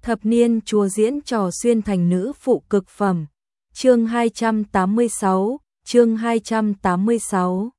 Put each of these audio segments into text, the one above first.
Thập niên chùa diễn trò xuyên thành nữ phụ cực phẩm. Chương 286, chương 286.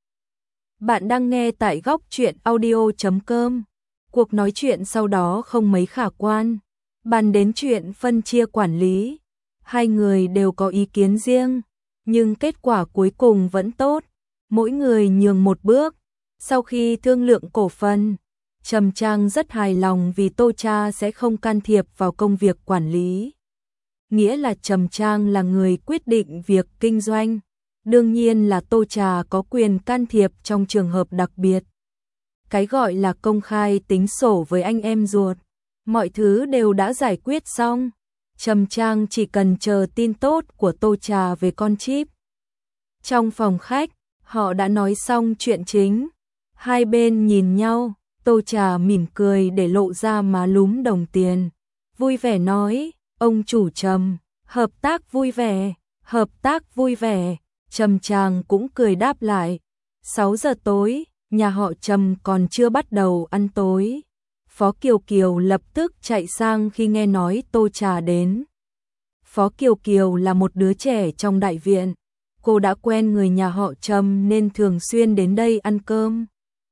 Bạn đang nghe tại góc truyện audio.com. Cuộc nói chuyện sau đó không mấy khả quan, bàn đến chuyện phân chia quản lý. Hai người đều có ý kiến riêng, nhưng kết quả cuối cùng vẫn tốt, mỗi người nhường một bước. Sau khi thương lượng cổ phần, Trầm Trang rất hài lòng vì Tô Cha sẽ không can thiệp vào công việc quản lý. Nghĩa là Trầm Trang là người quyết định việc kinh doanh, đương nhiên là Tô Cha có quyền can thiệp trong trường hợp đặc biệt. Cái gọi là công khai tính sổ với anh em ruột, mọi thứ đều đã giải quyết xong. Trầm Trang chỉ cần chờ tin tốt của Tô Cha về con chip. Trong phòng khách, họ đã nói xong chuyện chính. Hai bên nhìn nhau, Tô Cha mỉm cười để lộ ra má lúm đồng tiền. Vui vẻ nói, ông chủ Trầm, hợp tác vui vẻ, hợp tác vui vẻ. Trầm Trang cũng cười đáp lại. 6 giờ tối, nhà họ Trầm còn chưa bắt đầu ăn tối. Phó Kiều Kiều lập tức chạy sang khi nghe nói Tô Cha đến. Phó Kiều Kiều là một đứa trẻ trong đại viện. Cô đã quen người nhà họ Trầm nên thường xuyên đến đây ăn cơm.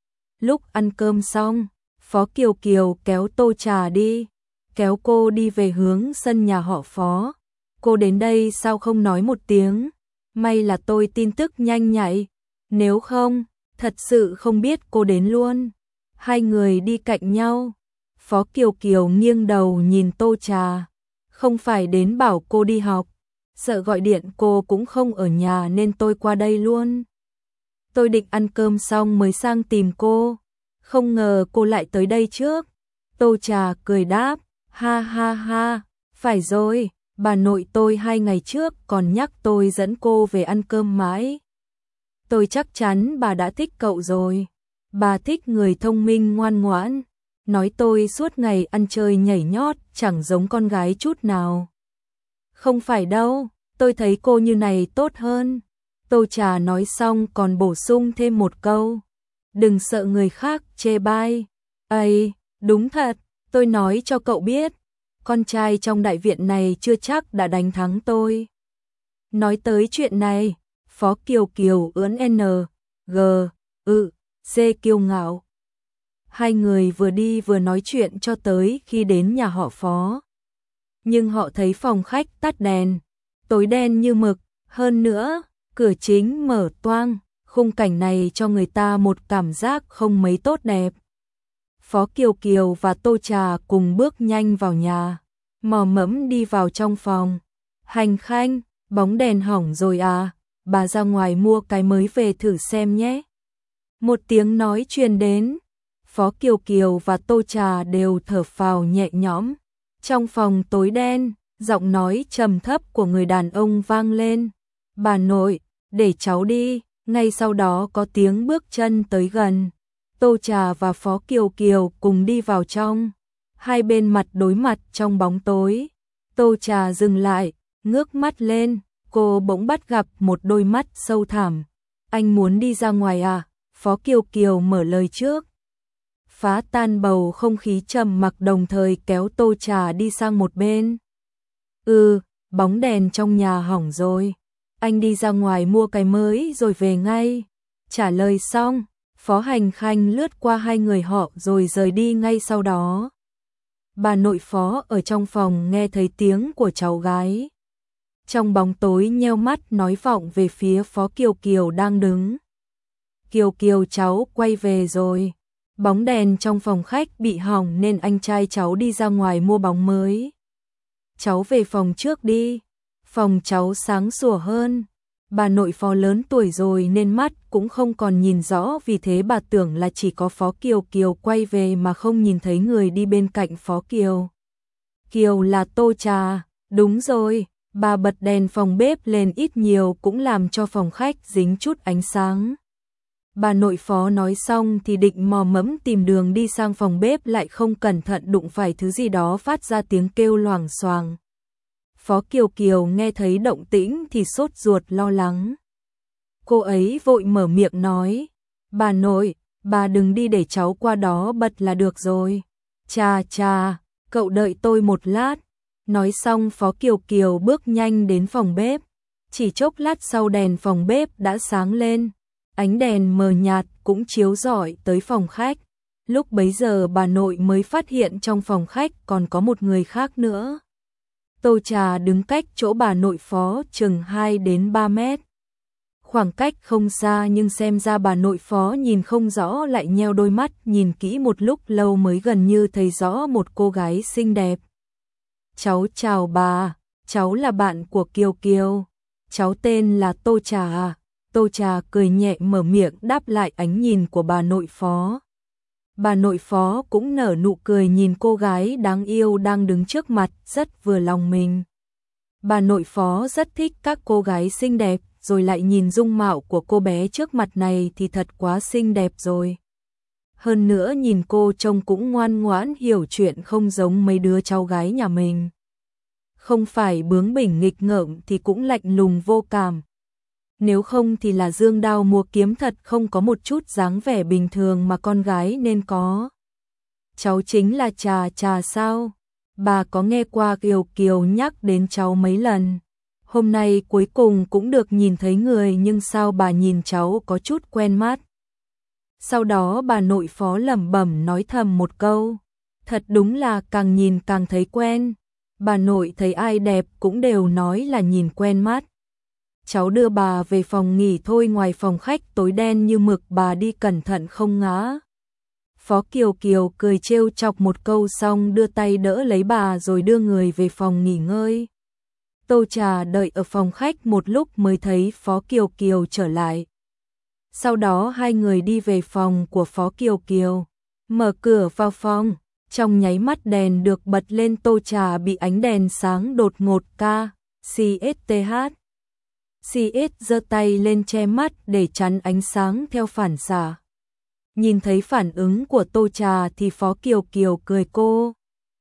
Lúc ăn cơm xong, Phó Kiều Kiều kéo Tô Cha đi, kéo cô đi về hướng sân nhà họ Phó. Cô đến đây sao không nói một tiếng? May là tôi tin tức nhanh nhạy, nếu không, thật sự không biết cô đến luôn. Hai người đi cạnh nhau, Phó Kiều Kiều nghiêng đầu nhìn Tô Cha. Không phải đến bảo cô đi học, sợ gọi điện cô cũng không ở nhà nên tôi qua đây luôn. Tôi định ăn cơm xong mới sang tìm cô, không ngờ cô lại tới đây trước. Tô Cha cười đáp, ha ha ha, phải rồi, bà nội tôi 2 ngày trước còn nhắc tôi dẫn cô về ăn cơm mãi. Tôi chắc chắn bà đã thích cậu rồi, bà thích người thông minh ngoan ngoãn, nói tôi suốt ngày ăn chơi nhảy nhót chẳng giống con gái chút nào. Không phải đâu, tôi thấy cô như này tốt hơn. Tô Cha nói xong còn bổ sung thêm một câu, đừng sợ người khác chê bai. Ây, đúng thật, tôi nói cho cậu biết, con trai trong đại viện này chưa chắc đã đánh thắng tôi. Nói tới chuyện này, Phó Kiều Kiều ưỡn N, G, C kiêu ngạo. Hai người vừa đi vừa nói chuyện cho tới khi đến nhà họ Phó. Nhưng họ thấy phòng khách tắt đèn, tối đen như mực, hơn nữa, cửa chính mở toang, khung cảnh này cho người ta một cảm giác không mấy tốt đẹp. Phó Kiều Kiều và Tô Cha cùng bước nhanh vào nhà, mò mẫm đi vào trong phòng. Hành Khanh, bóng đèn hỏng rồi à, bà ra ngoài mua cái mới về thử xem nhé. Một tiếng nói truyền đến, Phó Kiều Kiều và Tô Cha đều thở phào nhẹ nhõm. Trong phòng tối đen, giọng nói trầm thấp của người đàn ông vang lên, bà nội, để cháu đi. Ngay sau đó có tiếng bước chân tới gần. Tô Cha và Phó Kiều Kiều cùng đi vào trong. Hai bên mặt đối mặt trong bóng tối. Tô Cha dừng lại, ngước mắt lên, cô bỗng bắt gặp một đôi mắt sâu thẳm. Anh muốn đi ra ngoài à? Phó Kiều Kiều mở lời trước. Phá tan bầu không khí trầm mặc đồng thời kéo Tô Cha đi sang một bên. Bóng đèn trong nhà hỏng rồi. Anh đi ra ngoài mua cái mới rồi về ngay. Trả lời xong, Phó Hành Khanh lướt qua hai người họ rồi rời đi ngay sau đó. Bà nội Phó ở trong phòng nghe thấy tiếng của cháu gái. Trong bóng tối nheo mắt nói vọng về phía Phó Kiều Kiều đang đứng. Kiều Kiều cháu quay về rồi. Bóng đèn trong phòng khách bị hỏng nên anh trai cháu đi ra ngoài mua bóng mới. Cháu về phòng trước đi. Phòng cháu sáng sủa hơn. Bà nội Phó lớn tuổi rồi nên mắt cũng không còn nhìn rõ, vì thế bà tưởng là chỉ có Phó Kiều Kiều quay về mà không nhìn thấy người đi bên cạnh Phó Kiều. Kiều là Tô Cha, đúng rồi, bà bật đèn phòng bếp lên ít nhiều cũng làm cho phòng khách dính chút ánh sáng. Bà nội Phó nói xong thì định mò mẫm tìm đường đi sang phòng bếp, lại không cẩn thận đụng phải thứ gì đó phát ra tiếng kêu loảng xoảng. Phó Kiều Kiều nghe thấy động tĩnh thì sốt ruột lo lắng. Cô ấy vội mở miệng nói, bà nội, bà đừng đi để cháu qua đó bật là được rồi. Cha, Cậu đợi tôi một lát. Nói xong Phó Kiều Kiều bước nhanh đến phòng bếp. Chỉ chốc lát sau đèn phòng bếp đã sáng lên. Ánh đèn mờ nhạt cũng chiếu rọi tới phòng khách. Lúc bấy giờ bà nội mới phát hiện trong phòng khách còn có một người khác nữa. Tô Trà đứng cách chỗ bà nội Phó chừng 2 đến 3 mét. Khoảng cách không xa nhưng xem ra bà nội Phó nhìn không rõ, lại nheo đôi mắt nhìn kỹ một lúc lâu mới gần như thấy rõ một cô gái xinh đẹp. Cháu chào bà, cháu là bạn của Kiều Kiều. Cháu tên là Tô Trà. Tô Trà cười nhẹ mở miệng đáp lại ánh nhìn của bà nội Phó. Bà nội Phó cũng nở nụ cười nhìn cô gái đáng yêu đang đứng trước mặt, rất vừa lòng mình. Bà nội Phó rất thích các cô gái xinh đẹp, rồi lại nhìn dung mạo của cô bé trước mặt này thì thật quá xinh đẹp rồi. Hơn nữa nhìn cô trông cũng ngoan ngoãn hiểu chuyện, không giống mấy đứa cháu gái nhà mình. Không phải bướng bỉnh nghịch ngợm thì cũng lạnh lùng vô cảm. Nếu không thì là dương đao múa kiếm, thật không có một chút dáng vẻ bình thường mà con gái nên có. Cháu chính là Trà sao? Bà có nghe qua Kiều Kiều nhắc đến cháu mấy lần. Hôm nay cuối cùng cũng được nhìn thấy người, nhưng sao bà nhìn cháu có chút quen mắt. Sau đó bà nội Phó lẩm bẩm nói thầm một câu. Thật đúng là càng nhìn càng thấy quen. Bà nội thấy ai đẹp cũng đều nói là nhìn quen mắt. Cháu đưa bà về phòng nghỉ thôi, ngoài phòng khách tối đen như mực, bà đi cẩn thận không ngã. Phó Kiều Kiều cười trêu chọc một câu xong đưa tay đỡ lấy bà rồi đưa người về phòng nghỉ ngơi. Tô Trà đợi ở phòng khách một lúc mới thấy Phó Kiều Kiều trở lại. Sau đó hai người đi về phòng của Phó Kiều Kiều. Mở cửa vào phòng, trong nháy mắt đèn được bật lên, Tô Trà bị ánh đèn sáng đột ngột CSTH. CS giơ tay lên che mắt để chắn ánh sáng theo phản xạ. Nhìn thấy phản ứng của Tô Trà thì Phó Kiều Kiều cười cô.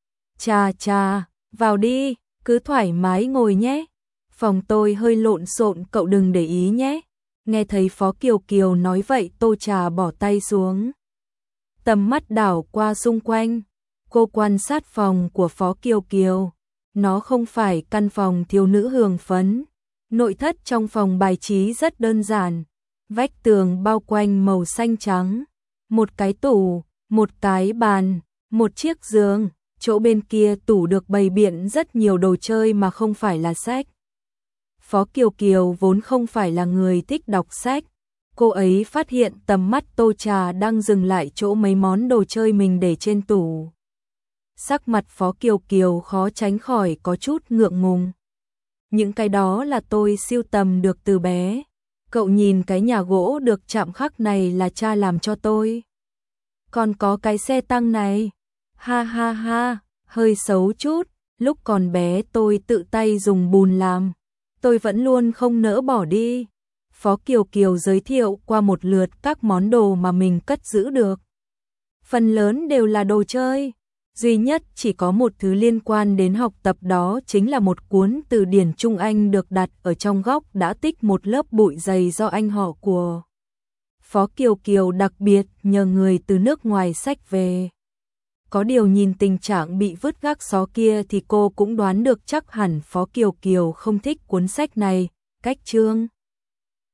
Trà, vào đi, cứ thoải mái ngồi nhé. Phòng tôi hơi lộn xộn, cậu đừng để ý nhé. Nghe thấy Phó Kiều Kiều nói vậy, Tô Trà bỏ tay xuống. Tầm mắt đảo qua xung quanh. Cô quan sát phòng của Phó Kiều Kiều. Nó không phải căn phòng thiếu nữ hưởng phấn. Nội thất trong phòng bài trí rất đơn giản. Vách tường bao quanh màu xanh trắng. Một cái tủ, một cái bàn, một chiếc giường. Chỗ bên kia tủ được bày biện rất nhiều đồ chơi mà không phải là sách. Phó Kiều Kiều vốn không phải là người thích đọc sách. Cô ấy phát hiện tầm mắt Tô Trà đang dừng lại chỗ mấy món đồ chơi mình để trên tủ. Sắc mặt Phó Kiều Kiều khó tránh khỏi có chút ngượng ngùng. Những cái đó là tôi sưu tầm được từ bé. Cậu nhìn cái nhà gỗ được chạm khắc này là cha làm cho tôi. Còn có cái xe tăng này. Ha, hơi xấu chút. Lúc còn bé tôi tự tay dùng bùn làm. Tôi vẫn luôn không nỡ bỏ đi. Phó Kiều Kiều giới thiệu qua một lượt các món đồ mà mình cất giữ được. Phần lớn đều là đồ chơi. Duy nhất chỉ có một thứ liên quan đến học tập, đó chính là một cuốn từ điển Trung Anh được đặt ở trong góc đã tích một lớp bụi dày do anh họ của Phó Kiều Kiều đặc biệt nhờ người từ nước ngoài xách về. Có điều nhìn tình trạng bị vứt gác xó kia thì cô cũng đoán được chắc hẳn Phó Kiều Kiều không thích cuốn sách này. Cách chương